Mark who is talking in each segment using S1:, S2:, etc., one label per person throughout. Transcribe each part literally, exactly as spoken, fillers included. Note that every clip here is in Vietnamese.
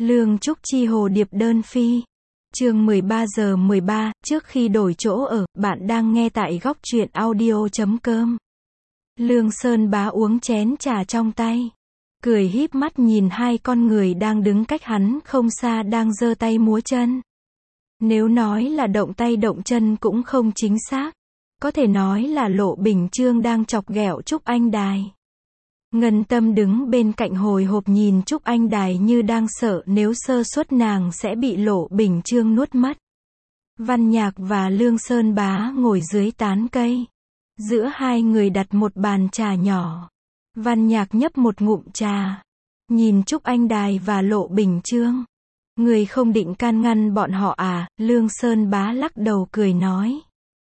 S1: Lương Trúc Chi hồ điệp đơn phi. Chương mười ba giờ mười ba, trước khi đổi chỗ ở, bạn đang nghe tại góc truyện audio chấm com. Lương Sơn Bá uống chén trà trong tay, cười híp mắt nhìn hai con người đang đứng cách hắn không xa đang giơ tay múa chân. Nếu nói là động tay động chân cũng không chính xác, có thể nói là Lộ Bình Chương đang chọc ghẹo Trúc Anh Đài. Ngân Tâm đứng bên cạnh hồi hộp nhìn Trúc Anh Đài như đang sợ nếu sơ suất nàng sẽ bị Lộ Bình Chương nuốt mất. Văn Nhạc và Lương Sơn Bá ngồi dưới tán cây. Giữa hai người đặt một bàn trà nhỏ. Văn Nhạc nhấp một ngụm trà. Nhìn Trúc Anh Đài và Lộ Bình Chương. Người không định can ngăn bọn họ à? Lương Sơn Bá lắc đầu cười nói.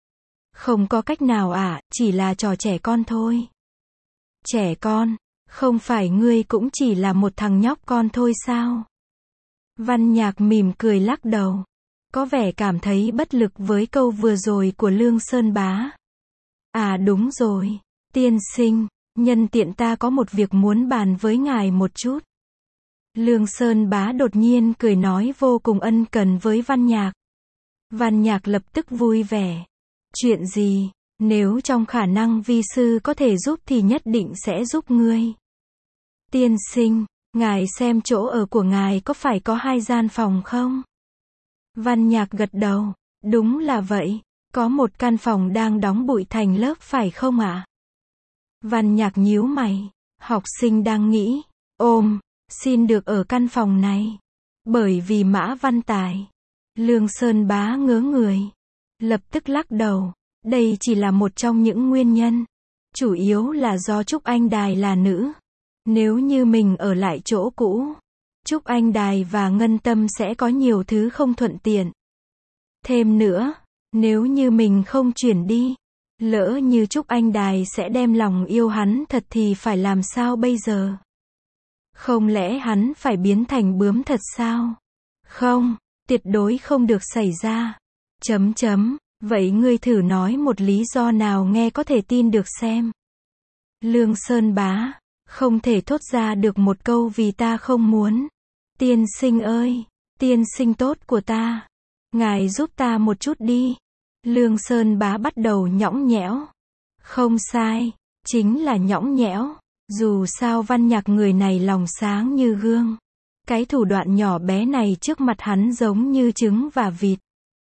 S1: Không có cách nào à, chỉ là trò trẻ con thôi. Trẻ con, không phải ngươi cũng chỉ là một thằng nhóc con thôi sao? Văn Nhạc mỉm cười lắc đầu, có vẻ cảm thấy bất lực với câu vừa rồi của Lương Sơn Bá. À đúng rồi, tiên sinh, nhân tiện ta có một việc muốn bàn với ngài một chút. Lương Sơn Bá đột nhiên cười nói vô cùng ân cần với Văn Nhạc. Văn Nhạc lập tức vui vẻ. Chuyện gì? Nếu trong khả năng vi sư có thể giúp thì nhất định sẽ giúp ngươi. Tiên sinh, ngài xem chỗ ở của ngài có phải có hai gian phòng không? Văn Nhạc gật đầu, đúng là vậy, có một căn phòng đang đóng bụi thành lớp phải không ạ? Văn Nhạc nhíu mày, học sinh đang nghĩ, ôm, xin được ở căn phòng này. Bởi vì Mã Văn Tài. Lương Sơn Bá ngớ người, lập tức lắc đầu. Đây chỉ là một trong những nguyên nhân. Chủ yếu là do Trúc Anh Đài là nữ. Nếu như mình ở lại chỗ cũ, Trúc Anh Đài và Ngân Tâm sẽ có nhiều thứ không thuận tiện. Thêm nữa, nếu như mình không chuyển đi, lỡ như Trúc Anh Đài sẽ đem lòng yêu hắn thật thì phải làm sao bây giờ? Không lẽ hắn phải biến thành bướm thật sao? Không, tuyệt đối không được xảy ra. Chấm chấm. Vậy ngươi thử nói một lý do nào nghe có thể tin được xem. Lương Sơn Bá, không thể thốt ra được một câu vì ta không muốn. Tiên sinh ơi, tiên sinh tốt của ta, ngài giúp ta một chút đi. Lương Sơn Bá bắt đầu nhõng nhẽo. Không sai, chính là nhõng nhẽo. Dù sao Văn Nhạc người này lòng sáng như gương. Cái thủ đoạn nhỏ bé này trước mặt hắn giống như trứng và vịt.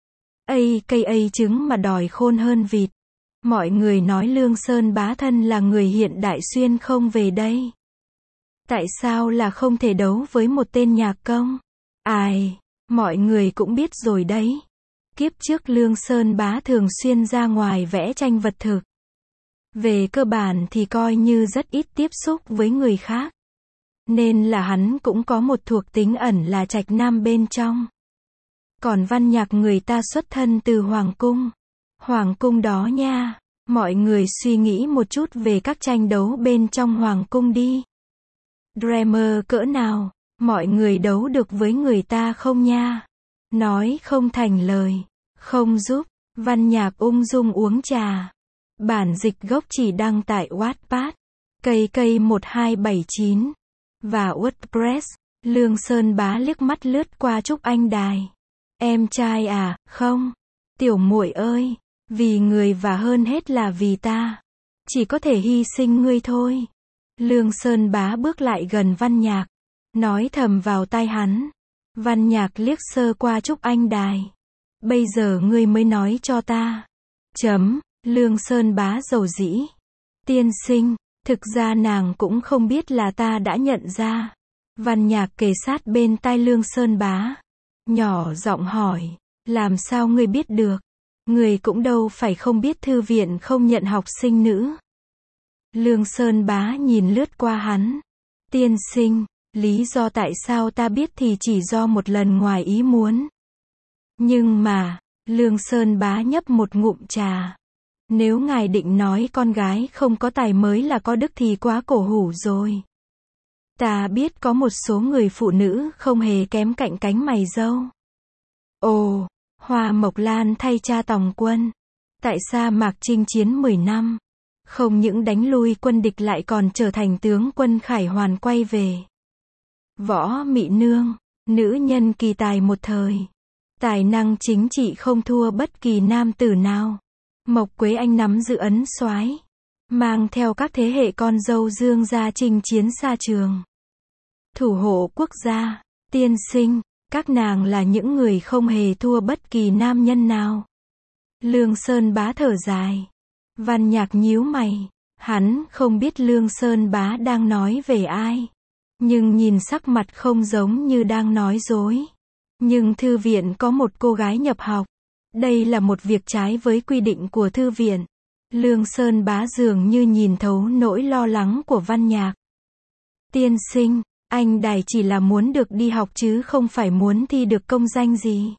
S1: Ây cây ây trứng mà đòi khôn hơn vịt. Mọi người nói Lương Sơn Bá thân là người hiện đại xuyên không về đây. Tại sao là không thể đấu với một tên nhạc công? Ai, mọi người cũng biết rồi đấy. Kiếp trước Lương Sơn Bá thường xuyên ra ngoài vẽ tranh vật thực. Về cơ bản thì coi như rất ít tiếp xúc với người khác. Nên là hắn cũng có một thuộc tính ẩn là trạch nam bên trong. Còn Văn Nhạc người ta xuất thân từ Hoàng Cung. Hoàng Cung đó nha. Mọi người suy nghĩ một chút về các tranh đấu bên trong Hoàng Cung đi. Dreamer cỡ nào, mọi người đấu được với người ta không nha? Nói không thành lời, không giúp. Văn Nhạc ung dung uống trà. Bản dịch gốc chỉ đăng tại Wattpad, cây cây một hai bảy chín và WordPress. Lương Sơn Bá liếc mắt lướt qua Trúc Anh Đài. Em trai à, không. Tiểu muội ơi, vì người và hơn hết là vì ta. Chỉ có thể hy sinh ngươi thôi. Lương Sơn Bá bước lại gần Văn Nhạc, nói thầm vào tai hắn. Văn Nhạc liếc sơ qua Trúc Anh Đài. Bây giờ ngươi mới nói cho ta. Chấm, Lương Sơn Bá dầu dĩ. Tiên sinh, thực ra nàng cũng không biết là ta đã nhận ra. Văn Nhạc kề sát bên tai Lương Sơn Bá. Nhỏ giọng hỏi, làm sao ngươi biết được? Ngươi cũng đâu phải không biết thư viện không nhận học sinh nữ. Lương Sơn Bá nhìn lướt qua hắn. Tiên sinh, lý do tại sao ta biết thì chỉ do một lần ngoài ý muốn. Nhưng mà, Lương Sơn Bá nhấp một ngụm trà. Nếu ngài định nói con gái không có tài mới là có đức thì quá cổ hủ rồi. Ta biết có một số người phụ nữ không hề kém cạnh cánh mày râu. Ồ, Hoa Mộc Lan thay cha tòng quân. Tại sa mạc chinh chiến mười năm. Không những đánh lui quân địch lại còn trở thành tướng quân khải hoàn quay về. Võ Mị Nương, Nữ nhân kỳ tài một thời. Tài năng chính trị không thua bất kỳ nam tử nào. Mộc Quế Anh nắm giữ ấn soái, mang theo các thế hệ con dâu Dương gia chinh chiến xa trường. Thủ hộ quốc gia, tiên sinh, các nàng là những người không hề thua bất kỳ nam nhân nào. Lương Sơn Bá thở dài. Văn Nhạc nhíu mày. Hắn không biết Lương Sơn Bá đang nói về ai. Nhưng nhìn sắc mặt không giống như đang nói dối. Nhưng thư viện có một cô gái nhập học. Đây là một việc trái với quy định của thư viện. Lương Sơn Bá dường như nhìn thấu nỗi lo lắng của Văn Nhạc. Tiên sinh, anh Đài chỉ là muốn được đi học chứ không phải muốn thi được công danh gì.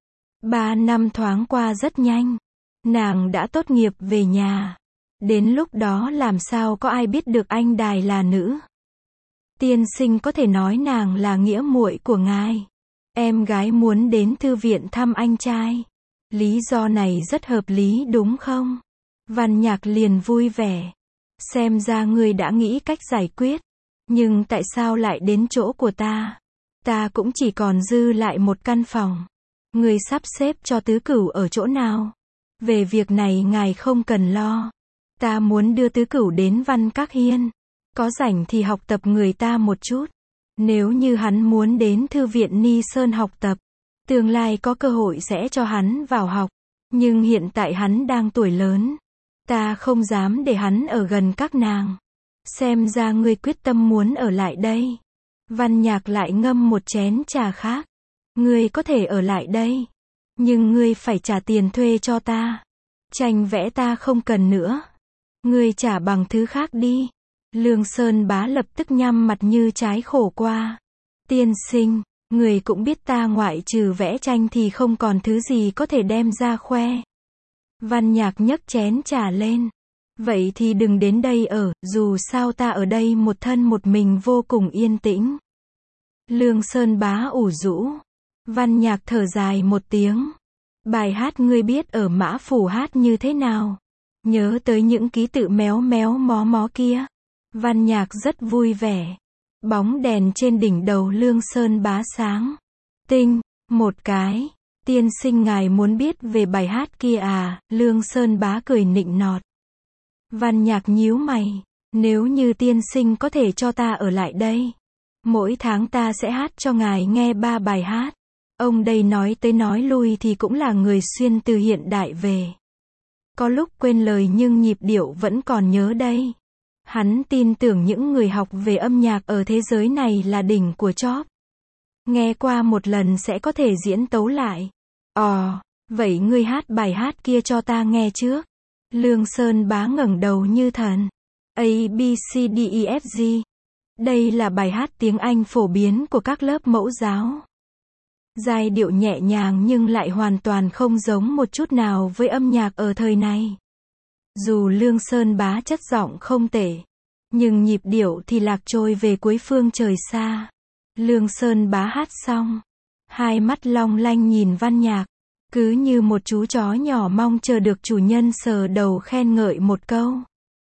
S1: Ba năm thoáng qua rất nhanh. Nàng đã tốt nghiệp về nhà. Đến lúc đó làm sao có ai biết được anh Đài là nữ. Tiên sinh có thể nói nàng là nghĩa muội của ngài. Em gái muốn đến thư viện thăm anh trai. Lý do này rất hợp lý đúng không? Văn Nhạc liền vui vẻ. Xem ra ngươi đã nghĩ cách giải quyết. Nhưng tại sao lại đến chỗ của ta? Ta cũng chỉ còn dư lại một căn phòng. Ngươi sắp xếp cho tứ cửu ở chỗ nào? Về việc này ngài không cần lo. Ta muốn đưa tứ cửu đến Văn Các Hiên. Có rảnh thì học tập người ta một chút. Nếu như hắn muốn đến thư viện Ni Sơn học tập, tương lai có cơ hội sẽ cho hắn vào học. Nhưng hiện tại hắn đang tuổi lớn. Ta không dám để hắn ở gần các nàng. Xem ra ngươi quyết tâm muốn ở lại đây. Văn Nhạc lại ngâm một chén trà khác. Ngươi có thể ở lại đây. Nhưng ngươi phải trả tiền thuê cho ta. Tranh vẽ ta không cần nữa. Ngươi trả bằng thứ khác đi. Lương Sơn Bá lập tức nhăm mặt như trái khổ qua. Tiên sinh, người cũng biết ta ngoại trừ vẽ tranh thì không còn thứ gì có thể đem ra khoe. Văn Nhạc nhấc chén trà lên. Vậy thì đừng đến đây ở, dù sao ta ở đây một thân một mình vô cùng yên tĩnh. Lương Sơn Bá ủ rũ. Văn Nhạc thở dài một tiếng. Bài hát ngươi biết ở Mã Phủ hát như thế nào? Nhớ tới những ký tự méo méo mó mó kia. Văn Nhạc rất vui vẻ. Bóng đèn trên đỉnh đầu Lương Sơn Bá sáng tinh một cái. Tiên sinh ngài muốn biết về bài hát kia à? Lương Sơn Bá cười nịnh nọt. Văn Nhạc nhíu mày. Nếu như tiên sinh có thể cho ta ở lại đây, mỗi tháng ta sẽ hát cho ngài nghe ba bài hát. Ông đây nói tới nói lui thì cũng là người xuyên từ hiện đại về. Có lúc quên lời nhưng nhịp điệu vẫn còn nhớ đây. Hắn tin tưởng những người học về âm nhạc ở thế giới này là đỉnh của chóp. Nghe qua một lần sẽ có thể diễn tấu lại. Ồ, vậy ngươi hát bài hát kia cho ta nghe trước. Lương Sơn Bá ngẩng đầu như thần. A, B, C, D, E, F, G. Đây là bài hát tiếng Anh phổ biến của các lớp mẫu giáo. Giai điệu nhẹ nhàng nhưng lại hoàn toàn không giống một chút nào với âm nhạc ở thời này. Dù Lương Sơn Bá chất giọng không tệ, nhưng nhịp điệu thì lạc trôi về cuối phương trời xa. Lương Sơn Bá hát xong, hai mắt long lanh nhìn Văn Nhạc, cứ như một chú chó nhỏ mong chờ được chủ nhân sờ đầu khen ngợi một câu.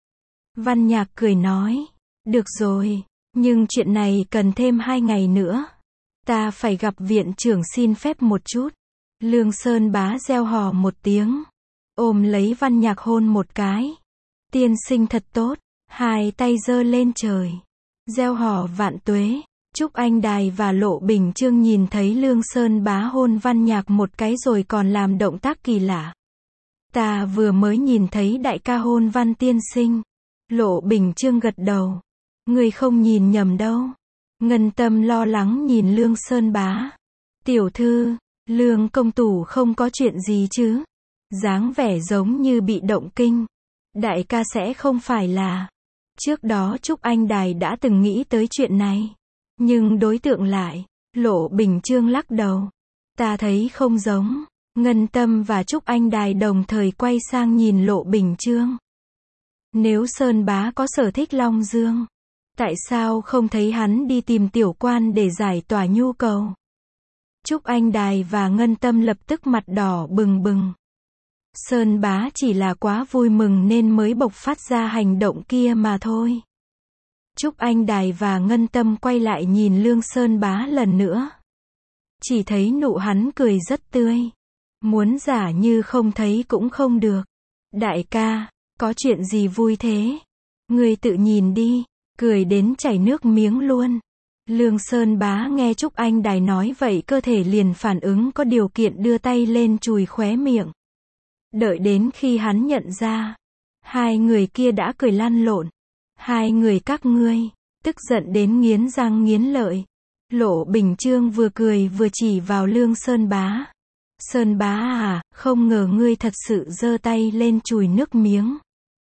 S1: Văn Nhạc cười nói, được rồi, nhưng chuyện này cần thêm hai ngày nữa. Ta phải gặp viện trưởng xin phép một chút. Lương Sơn Bá reo hò một tiếng, ôm lấy Văn Nhạc hôn một cái. Tiên sinh thật tốt, hai tay giơ lên trời, reo hò vạn tuế. Trúc Anh Đài và Lộ Bình Chương nhìn thấy Lương Sơn Bá hôn Văn Nhạc một cái rồi còn làm động tác kỳ lạ. Ta vừa mới nhìn thấy đại ca hôn Văn tiên sinh. Lộ Bình Chương gật đầu. Người không nhìn nhầm đâu. Ngân Tâm lo lắng nhìn Lương Sơn Bá. Tiểu thư, Lương công tử không có chuyện gì chứ? Dáng vẻ giống như bị động kinh. Đại ca sẽ không phải là. Trước đó Trúc Anh Đài đã từng nghĩ tới chuyện này. Nhưng đối tượng lại. Lộ Bình Chương lắc đầu. Ta thấy không giống. Ngân Tâm và Trúc Anh Đài đồng thời quay sang nhìn Lộ Bình Chương. Nếu Sơn Bá có sở thích Long Dương, tại sao không thấy hắn đi tìm tiểu quan để giải tỏa nhu cầu? Trúc Anh Đài và Ngân Tâm lập tức mặt đỏ bừng bừng. Sơn Bá chỉ là quá vui mừng nên mới bộc phát ra hành động kia mà thôi. Trúc Anh Đài và Ngân Tâm quay lại nhìn Lương Sơn Bá lần nữa. chỉ thấy nụ hắn cười rất tươi. Muốn giả như không thấy cũng không được. Đại ca, có chuyện gì vui thế? Ngươi tự nhìn đi, cười đến chảy nước miếng luôn. Lương Sơn Bá nghe Trúc Anh Đài nói vậy cơ thể liền phản ứng có điều kiện đưa tay lên chùi khóe miệng. Đợi đến khi hắn nhận ra, hai người kia đã cười lăn lộn. Hai người các ngươi, tức giận đến nghiến răng nghiến lợi. Lộ Bình Chương vừa cười vừa chỉ vào Lương Sơn Bá. Sơn Bá à, không ngờ ngươi thật sự giơ tay lên chùi nước miếng.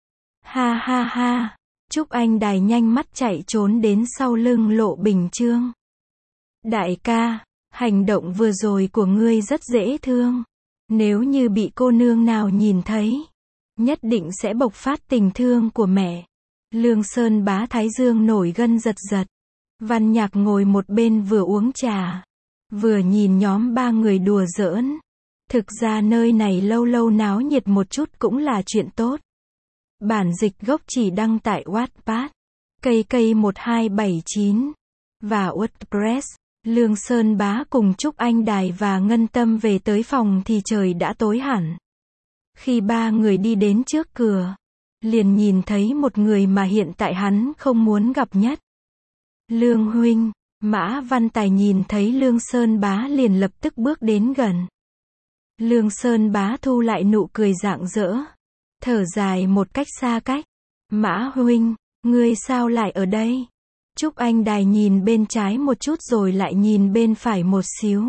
S1: Ha ha ha. Trúc Anh Đài nhanh mắt chạy trốn đến sau lưng Lộ Bình Chương. Đại ca, hành động vừa rồi của ngươi rất dễ thương. Nếu như bị cô nương nào nhìn thấy, nhất định sẽ bộc phát tình thương của mẹ. Lương Sơn Bá thái dương nổi gân giật giật. Văn Nhạc ngồi một bên vừa uống trà, vừa nhìn nhóm ba người đùa giỡn. Thực ra nơi này lâu lâu náo nhiệt một chút cũng là chuyện tốt. Bản dịch gốc chỉ đăng tại Wattpad, Cây Cây một hai bảy chín và WordPress. Lương Sơn Bá cùng Trúc Anh Đài và Ngân Tâm về tới phòng thì trời đã tối hẳn. Khi ba người đi đến trước cửa, liền nhìn thấy một người mà hiện tại hắn không muốn gặp nhất. Lương huynh. Mã Văn Tài nhìn thấy Lương Sơn Bá liền lập tức bước đến gần. Lương Sơn Bá thu lại nụ cười rạng rỡ, thở dài một cách xa cách. Mã huynh, ngươi sao lại ở đây? Trúc Anh Đài nhìn bên trái một chút rồi lại nhìn bên phải một xíu.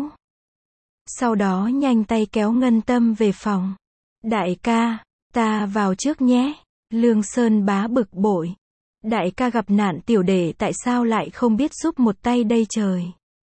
S1: Sau đó nhanh tay kéo Ngân Tâm về phòng. Đại ca, ta vào trước nhé. Lương Sơn Bá bực bội. Đại ca gặp nạn tiểu đệ tại sao lại không biết giúp một tay đây trời?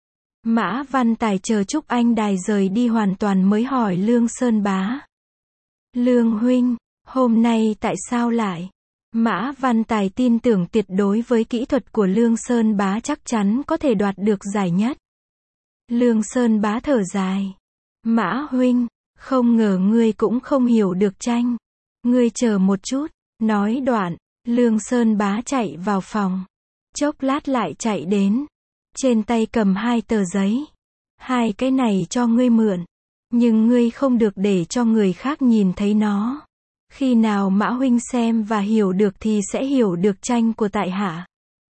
S1: Mã Văn Tài chờ Trúc Anh Đài rời đi hoàn toàn mới hỏi Lương Sơn Bá. Lương huynh, hôm nay tại sao lại? Mã Văn Tài tin tưởng tuyệt đối với kỹ thuật của Lương Sơn Bá chắc chắn có thể đoạt được giải nhất. Lương Sơn Bá thở dài. Mã huynh, không ngờ ngươi cũng không hiểu được tranh. Ngươi chờ một chút. Nói đoạn, Lương Sơn Bá chạy vào phòng. Chốc lát lại chạy đến. Trên tay cầm hai tờ giấy. Hai cái này cho ngươi mượn. Nhưng ngươi không được để cho người khác nhìn thấy nó. Khi nào Mã huynh xem và hiểu được thì sẽ hiểu được tranh của tại hạ.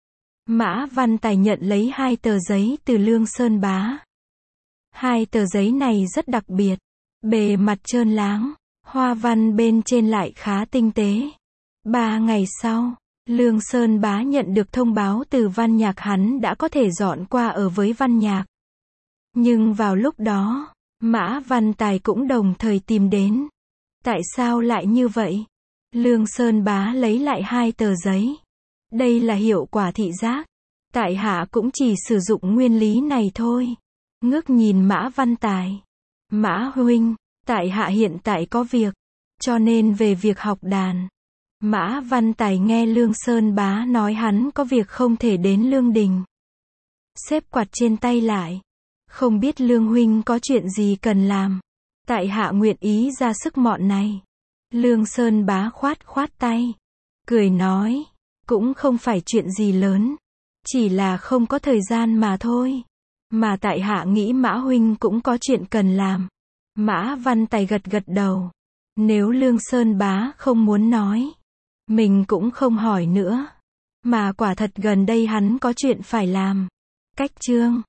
S1: Mã Văn Tài nhận lấy hai tờ giấy từ Lương Sơn Bá. Hai tờ giấy này rất đặc biệt. Bề mặt trơn láng. Hoa văn bên trên lại khá tinh tế. Ba ngày sau, Lương Sơn Bá nhận được thông báo từ Văn Nhạc hắn đã có thể dọn qua ở với Văn Nhạc. Nhưng vào lúc đó, Mã Văn Tài cũng đồng thời tìm đến. Tại sao lại như vậy? Lương Sơn Bá lấy lại hai tờ giấy. Đây là hiệu quả thị giác. Tại hạ cũng chỉ sử dụng nguyên lý này thôi. Ngước nhìn Mã Văn Tài. Mã huynh, tại hạ hiện tại có việc, cho nên về việc học đàn. Mã Văn Tài nghe Lương Sơn Bá nói hắn có việc không thể đến Lương Đình. Xếp quạt trên tay lại. Không biết Lương huynh có chuyện gì cần làm. Tại hạ nguyện ý ra sức mọn này. Lương Sơn Bá khoát khoát tay. Cười nói. Cũng không phải chuyện gì lớn. Chỉ là không có thời gian mà thôi. Mà tại hạ nghĩ Mã huynh cũng có chuyện cần làm. Mã Văn Tài gật gật đầu. Nếu Lương Sơn Bá không muốn nói, mình cũng không hỏi nữa. Mà quả thật gần đây hắn có chuyện phải làm. Cách chương